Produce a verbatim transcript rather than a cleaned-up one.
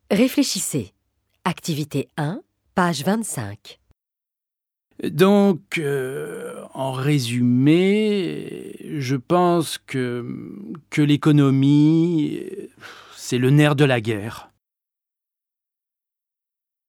Réfléchissez. Activité un, page vingt-cinq. Donc, euh, en résumé, je pense que, que l'économie, c'est le nerf de la guerre.